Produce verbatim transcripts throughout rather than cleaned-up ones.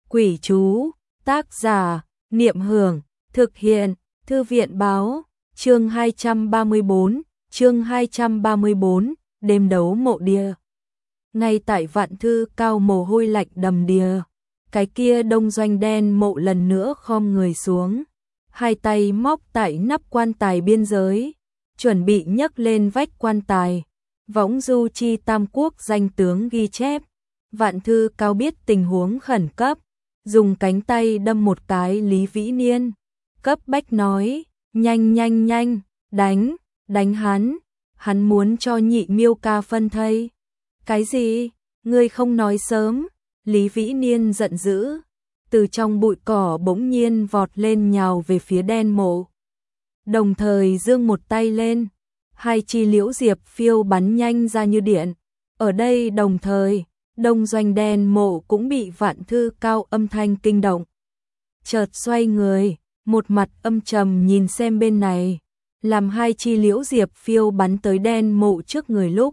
Quỷ chú, tác giả, Niệm Hưởng, thực hiện, Thư viện báo, chương hai trăm ba mươi tư, chương hai trăm ba mươi tư, đêm đấu mộ đìa. Ngay tại Vạn Thư Cao mồ hôi lạnh đầm đìa, cái kia Đông Doanh đen mộ lần nữa khom người xuống, hai tay móc tại nắp quan tài biên giới, chuẩn bị nhấc lên vách quan tài. Võng Du Chi Tam Quốc danh tướng ghi chép, Vạn Thư Cao biết tình huống khẩn cấp, dùng cánh tay đâm một cái Lý Vĩ Niên, cấp bách nói, nhanh nhanh nhanh, đánh, đánh hắn, hắn muốn cho Nhị Miêu ca phân thây. Cái gì? Ngươi không nói sớm? Lý Vĩ Niên giận dữ, từ trong bụi cỏ bỗng nhiên vọt lên nhào về phía đen mộ. Đồng thời giương một tay lên, hai chi liễu diệp phiêu bắn nhanh ra như điện. Ở đây đồng thời, Đông Doanh đen mộ cũng bị Vạn Thư Cao âm thanh kinh động. Chợt xoay người, một mặt âm trầm nhìn xem bên này, làm hai chi liễu diệp phiêu bắn tới đen mộ trước người lúc.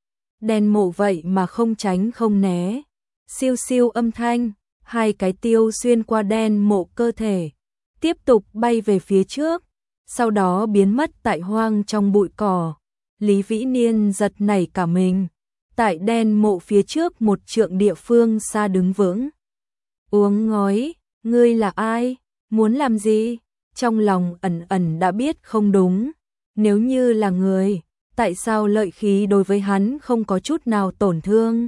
Đen mộ vậy mà không tránh không né, siêu siêu âm thanh, hai cái tiêu xuyên qua đen mộ cơ thể, tiếp tục bay về phía trước, sau đó biến mất tại hoang trong bụi cỏ. Lý Vĩ Niên giật nảy cả mình, tại đen mộ phía trước một trượng địa phương xa đứng vững. Uống ngói, ngươi là ai? Muốn làm gì? Trong lòng ẩn ẩn đã biết không đúng, nếu như là người, tại sao lợi khí đối với hắn không có chút nào tổn thương?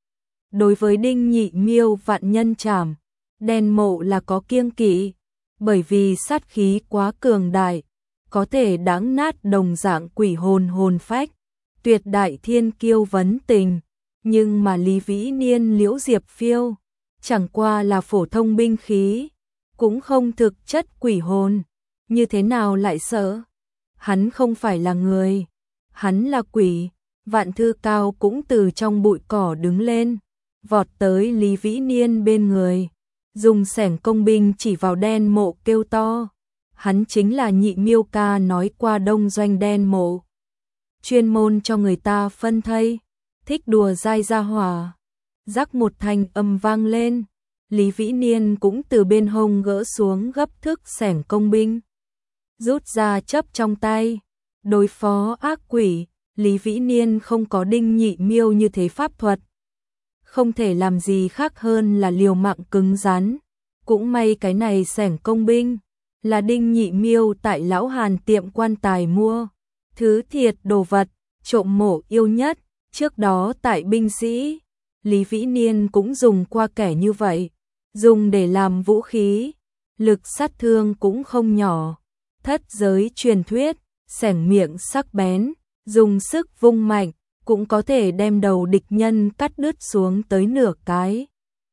Đối với Đinh Nhị Miêu vạn nhân trảm, đen mộ là có kiêng kỵ, bởi vì sát khí quá cường đại, có thể đáng nát đồng dạng quỷ hồn hồn phách, tuyệt đại thiên kiêu vấn tình. Nhưng mà Lý Vĩ Niên liễu diệp phiêu, chẳng qua là phổ thông binh khí, cũng không thực chất quỷ hồn, như thế nào lại sợ? Hắn không phải là người, hắn là quỷ. Vạn Thư Cao cũng từ trong bụi cỏ đứng lên, vọt tới Lý Vĩ Niên bên người, dùng xẻng công binh chỉ vào đen mộ kêu to. Hắn chính là Nhị Miêu ca nói qua Đông Doanh đen mộ, chuyên môn cho người ta phân thây, thích đùa dai ra hỏa. Rắc một thanh âm vang lên, Lý Vĩ Niên cũng từ bên hông gỡ xuống gấp thức xẻng công binh, rút ra chấp trong tay. Đối phó ác quỷ, Lý Vĩ Niên không có Đinh Nhị Miêu như thế pháp thuật, không thể làm gì khác hơn là liều mạng cứng rắn. Cũng may cái này xẻng công binh là Đinh Nhị Miêu tại Lão Hàn tiệm quan tài mua, thứ thiệt đồ vật, trộm mộ yêu nhất, trước đó tại binh sĩ, Lý Vĩ Niên cũng dùng qua kẻ như vậy, dùng để làm vũ khí, lực sát thương cũng không nhỏ. Thất giới truyền thuyết, xẻng miệng sắc bén, dùng sức vung mạnh, cũng có thể đem đầu địch nhân cắt đứt xuống tới nửa cái.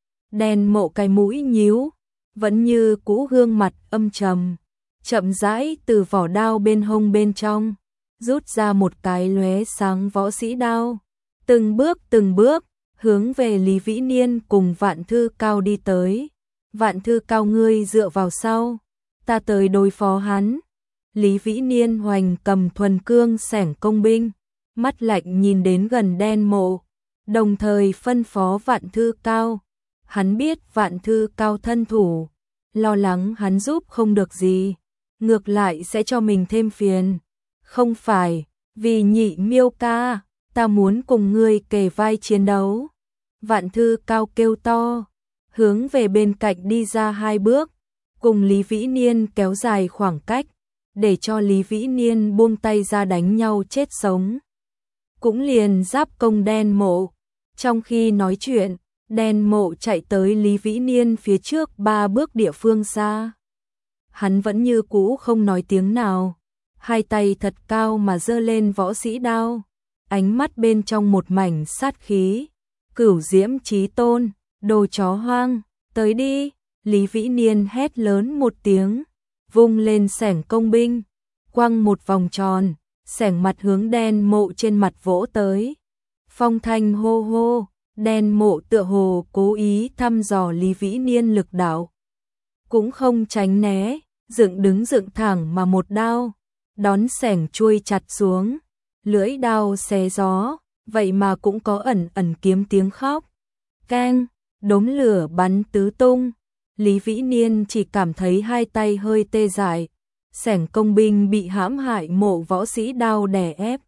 Đen mộ cái mũi nhíu, vẫn như cũ gương mặt âm trầm, chậm rãi từ vỏ đao bên hông bên trong, rút ra một cái lóe sáng võ sĩ đao, từng bước từng bước, hướng về Lý Vĩ Niên cùng Vạn Thư Cao đi tới. Vạn Thư Cao ngươi dựa vào sau, ta tới đối phó hắn. Lý Vĩ Niên hoành cầm thuần cương xẻng công binh, mắt lạnh nhìn đến gần đen mộ, đồng thời phân phó Vạn Thư Cao. Hắn biết Vạn Thư Cao thân thủ, lo lắng hắn giúp không được gì, ngược lại sẽ cho mình thêm phiền. Không phải, vì Nhị Miêu ca, ta muốn cùng ngươi kề vai chiến đấu. Vạn Thư Cao kêu to, hướng về bên cạnh đi ra hai bước, cùng Lý Vĩ Niên kéo dài khoảng cách, để cho Lý Vĩ Niên buông tay ra đánh nhau chết sống. Cũng liền giáp công đen mộ. Trong khi nói chuyện, đen mộ chạy tới Lý Vĩ Niên phía trước ba bước địa phương xa. Hắn vẫn như cũ không nói tiếng nào, hai tay thật cao mà giơ lên võ sĩ đao, ánh mắt bên trong một mảnh sát khí. Cửu Diễm Chí Tôn, đồ chó hoang, tới đi. Lý Vĩ Niên hét lớn một tiếng, vung lên xẻng công binh, quăng một vòng tròn, xẻng mặt hướng đen mộ trên mặt vỗ tới. Phong thanh hô hô, đen mộ tựa hồ cố ý thăm dò Lý Vĩ Niên lực đạo, cũng không tránh né, dựng đứng dựng thẳng mà một đao, đón xẻng chuôi chặt xuống, lưỡi đao xé gió, vậy mà cũng có ẩn ẩn kiếm tiếng khóc. Keng, đốm lửa bắn tứ tung, Lý Vĩ Niên chỉ cảm thấy hai tay hơi tê dại. Xẻng công binh bị hãm hại mộ võ sĩ đao đè ép.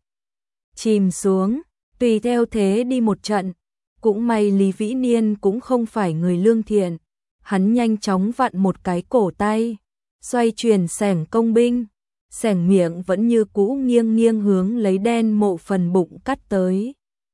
Chìm xuống, tùy theo thế đi một trận. Cũng may Lý Vĩ Niên cũng không phải người lương thiện. Hắn nhanh chóng vặn một cái cổ tay, xoay chuyển xẻng công binh. Xẻng miệng vẫn như cũ nghiêng nghiêng hướng lấy đen mộ phần bụng cắt tới.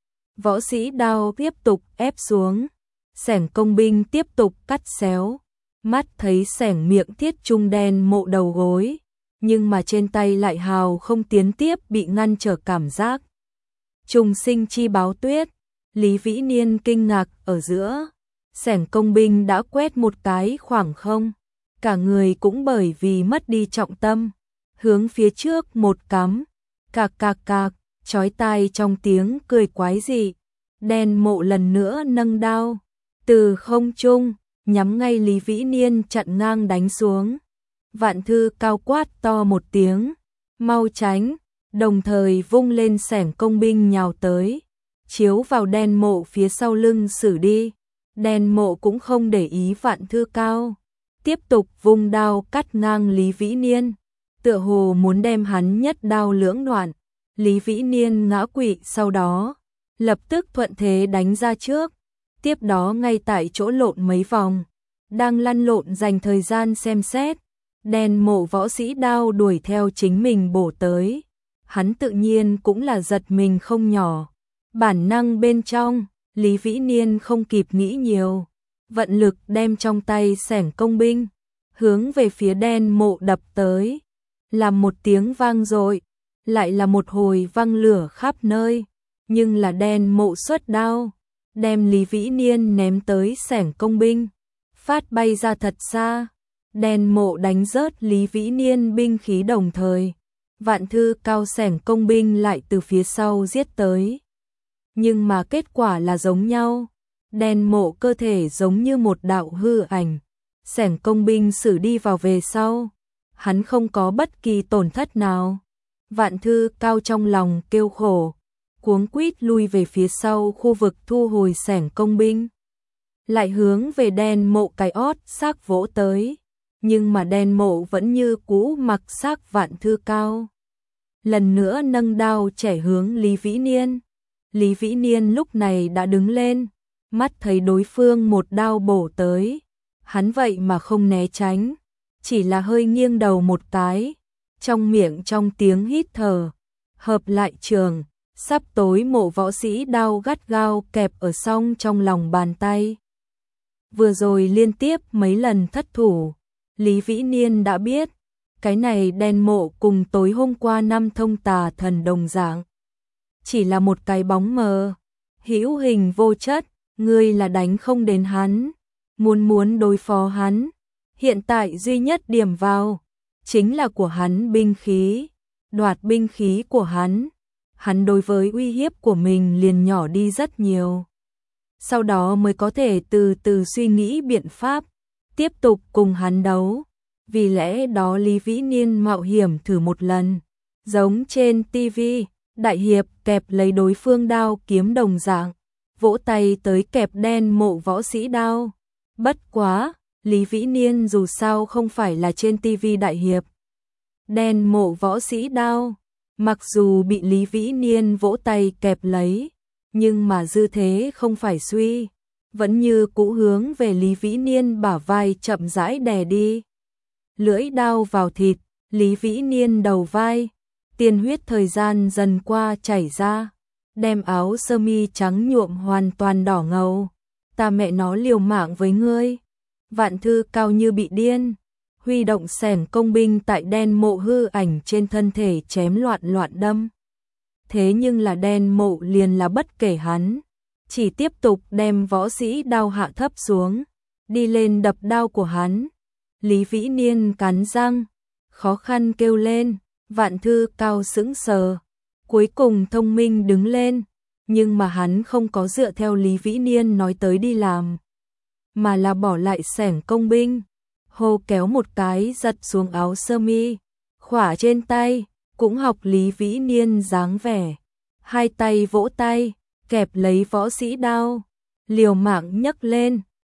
Võ sĩ đao tiếp tục ép xuống. Xẻng công binh tiếp tục cắt xéo. Mắt thấy xẻng miệng thiết trung đen mộ đầu gối. Nhưng mà trên tay lại hào không tiến tiếp, bị ngăn trở cảm giác. Trùng sinh chi báo tuyết. Lý Vĩ Niên kinh ngạc ở giữa. Xẻng công binh đã quét một cái khoảng không. Cả người cũng bởi vì mất đi trọng tâm. Hướng phía trước một cắm. Cạc cạc cạc, chói tai trong tiếng cười quái dị. Đen mộ lần nữa nâng đao. Từ không trung, nhắm ngay Lý Vĩ Niên chặn ngang đánh xuống. Vạn Thư cao quát to một tiếng. Mau tránh, đồng thời vung lên xẻng công binh nhào tới. Chiếu vào đen mộ phía sau lưng xử đi. Đen mộ cũng không để ý Vạn Thư cao. Tiếp tục vung đao cắt ngang Lý Vĩ Niên. Tựa hồ muốn đem hắn nhất đao lưỡng đoạn. Lý Vĩ Niên ngã quỵ sau đó. Lập tức thuận thế đánh ra trước. Tiếp đó ngay tại chỗ lộn mấy vòng. Đang lăn lộn dành thời gian xem xét. Đen mộ võ sĩ đao đuổi theo chính mình bổ tới. Hắn tự nhiên cũng là giật mình không nhỏ. Bản năng bên trong, Lý Vĩ Niên không kịp nghĩ nhiều. Vận lực đem trong tay xẻng công binh. Hướng về phía đen mộ đập tới. Làm một tiếng vang dội. Lại là một hồi văng lửa khắp nơi. Nhưng là đen mộ xuất đao. Đem Lý Vĩ Niên ném tới xẻng công binh. Phát bay ra thật xa. Đen mộ đánh rớt Lý Vĩ Niên binh khí đồng thời. Vạn Thư cao xẻng công binh lại từ phía sau giết tới. Nhưng mà kết quả là giống nhau. Đen mộ cơ thể giống như một đạo hư ảnh. Xẻng công binh xử đi vào về sau. Hắn không có bất kỳ tổn thất nào. Vạn Thư cao trong lòng kêu khổ. Cuống quýt lui về phía sau khu vực thu hồi xẻng công binh. Lại hướng về đen mộ cái ót xác vỗ tới. Nhưng mà đen mộ vẫn như cũ mặc xác Vạn Thư cao. Lần nữa nâng đao chẻ hướng Lý Vĩ Niên. Lý Vĩ Niên lúc này đã đứng lên. Mắt thấy đối phương một đao bổ tới. Hắn vậy mà không né tránh. Chỉ là hơi nghiêng đầu một cái. Trong miệng trong tiếng hít thở. Hợp lại trường. Sắp tối mộ võ sĩ đao gắt gao kẹp ở song trong lòng bàn tay. Vừa rồi liên tiếp mấy lần thất thủ. Lý Vĩ Niên đã biết. Cái này đen mộ cùng tối hôm qua năm thông tà thần đồng dạng. Chỉ là một cái bóng mờ. Hữu hình vô chất. Ngươi là đánh không đến hắn. Muốn muốn đối phó hắn. Hiện tại duy nhất điểm vào. Chính là của hắn binh khí. Đoạt binh khí của hắn. Hắn đối với uy hiếp của mình liền nhỏ đi rất nhiều. Sau đó mới có thể từ từ suy nghĩ biện pháp. Tiếp tục cùng hắn đấu. Vì lẽ đó Lý Vĩ Niên mạo hiểm thử một lần. Giống trên ti vi, đại hiệp kẹp lấy đối phương đao kiếm đồng dạng. Vỗ tay tới kẹp đen mộ võ sĩ đao. Bất quá, Lý Vĩ Niên dù sao không phải là trên ti vi đại hiệp. Đen mộ võ sĩ đao. Mặc dù bị Lý Vĩ Niên vỗ tay kẹp lấy. Nhưng mà dư thế không phải suy. Vẫn như cũ hướng về Lý Vĩ Niên bả vai chậm rãi đè đi. Lưỡi đao vào thịt, Lý Vĩ Niên đầu vai. Tiên huyết thời gian dần qua chảy ra. Đem áo sơ mi trắng nhuộm hoàn toàn đỏ ngầu. Ta mẹ nó liều mạng với ngươi. Vạn Thư cao như bị điên. Huy động xẻng công binh tại đen mộ hư ảnh trên thân thể chém loạn loạn đâm. Thế nhưng là đen mộ liền là bất kể hắn. Chỉ tiếp tục đem võ sĩ đao hạ thấp xuống. Đi lên đập đao của hắn. Lý Vĩ Niên cắn răng. Khó khăn kêu lên. Vạn Thư cao sững sờ. Cuối cùng thông minh đứng lên. Nhưng mà hắn không có dựa theo Lý Vĩ Niên nói tới đi làm. Mà là bỏ lại xẻng công binh. Hô kéo một cái giật xuống áo sơ mi. Khỏa trên tay. Cũng học Lý Vĩ Niên dáng vẻ. Hai tay vỗ tay. Kẹp lấy võ sĩ đao. Liều mạng nhấc lên.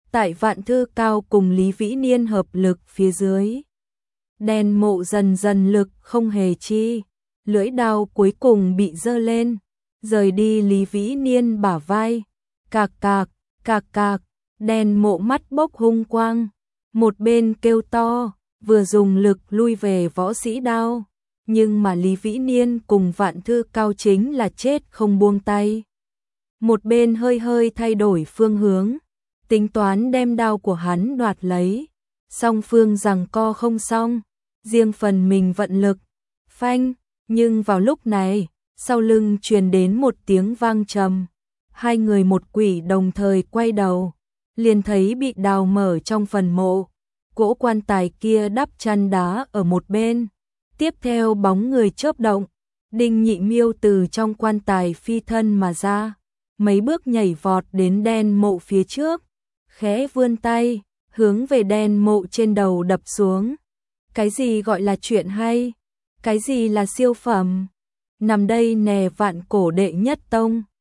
Tại Vạn Thư Cao cùng Lý Vĩ Niên hợp lực phía dưới, đèn mộ dần dần lực không hề chi, lưỡi đao cuối cùng bị giơ lên, rời đi Lý Vĩ Niên bả vai. Cạc cạc, cạc cạc, đèn mộ mắt bốc hung quang, một bên kêu to, vừa dùng lực lui về võ sĩ đao, nhưng mà Lý Vĩ Niên cùng Vạn Thư Cao chính là chết không buông tay. Một bên hơi hơi thay đổi phương hướng, tính toán đem đao của hắn đoạt lấy, song phương giằng co không xong, riêng phần mình vận lực, phanh, nhưng vào lúc này, sau lưng truyền đến một tiếng vang trầm, hai người một quỷ đồng thời quay đầu, liền thấy bị đào mở trong phần mộ, cỗ quan tài kia đắp chăn đá ở một bên, tiếp theo bóng người chớp động, Đinh Nhị Miêu từ trong quan tài phi thân mà ra, mấy bước nhảy vọt đến đen mộ phía trước, khẽ vươn tay, hướng về đen mộ trên đầu đập xuống. Cái gì gọi là chuyện hay? Cái gì là siêu phẩm? Nằm đây nè Vạn Cổ đệ nhất tông,